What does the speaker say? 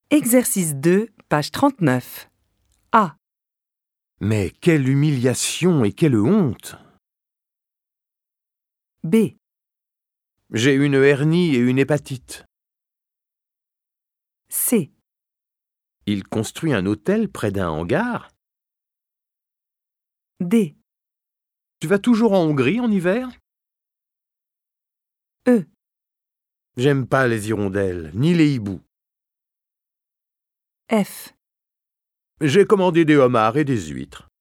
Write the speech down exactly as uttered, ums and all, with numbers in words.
Exercice deux, page trente-neuf. A. Mais quelle humiliation et quelle honte! B. J'ai une hernie et une hépatite. C. Il construit un hôtel près d'un hangar. D. Tu vas toujours en Hongrie en hiver? E. J'aime pas les hirondelles, ni les hiboux. F. J'ai commandé des homards et des huîtres.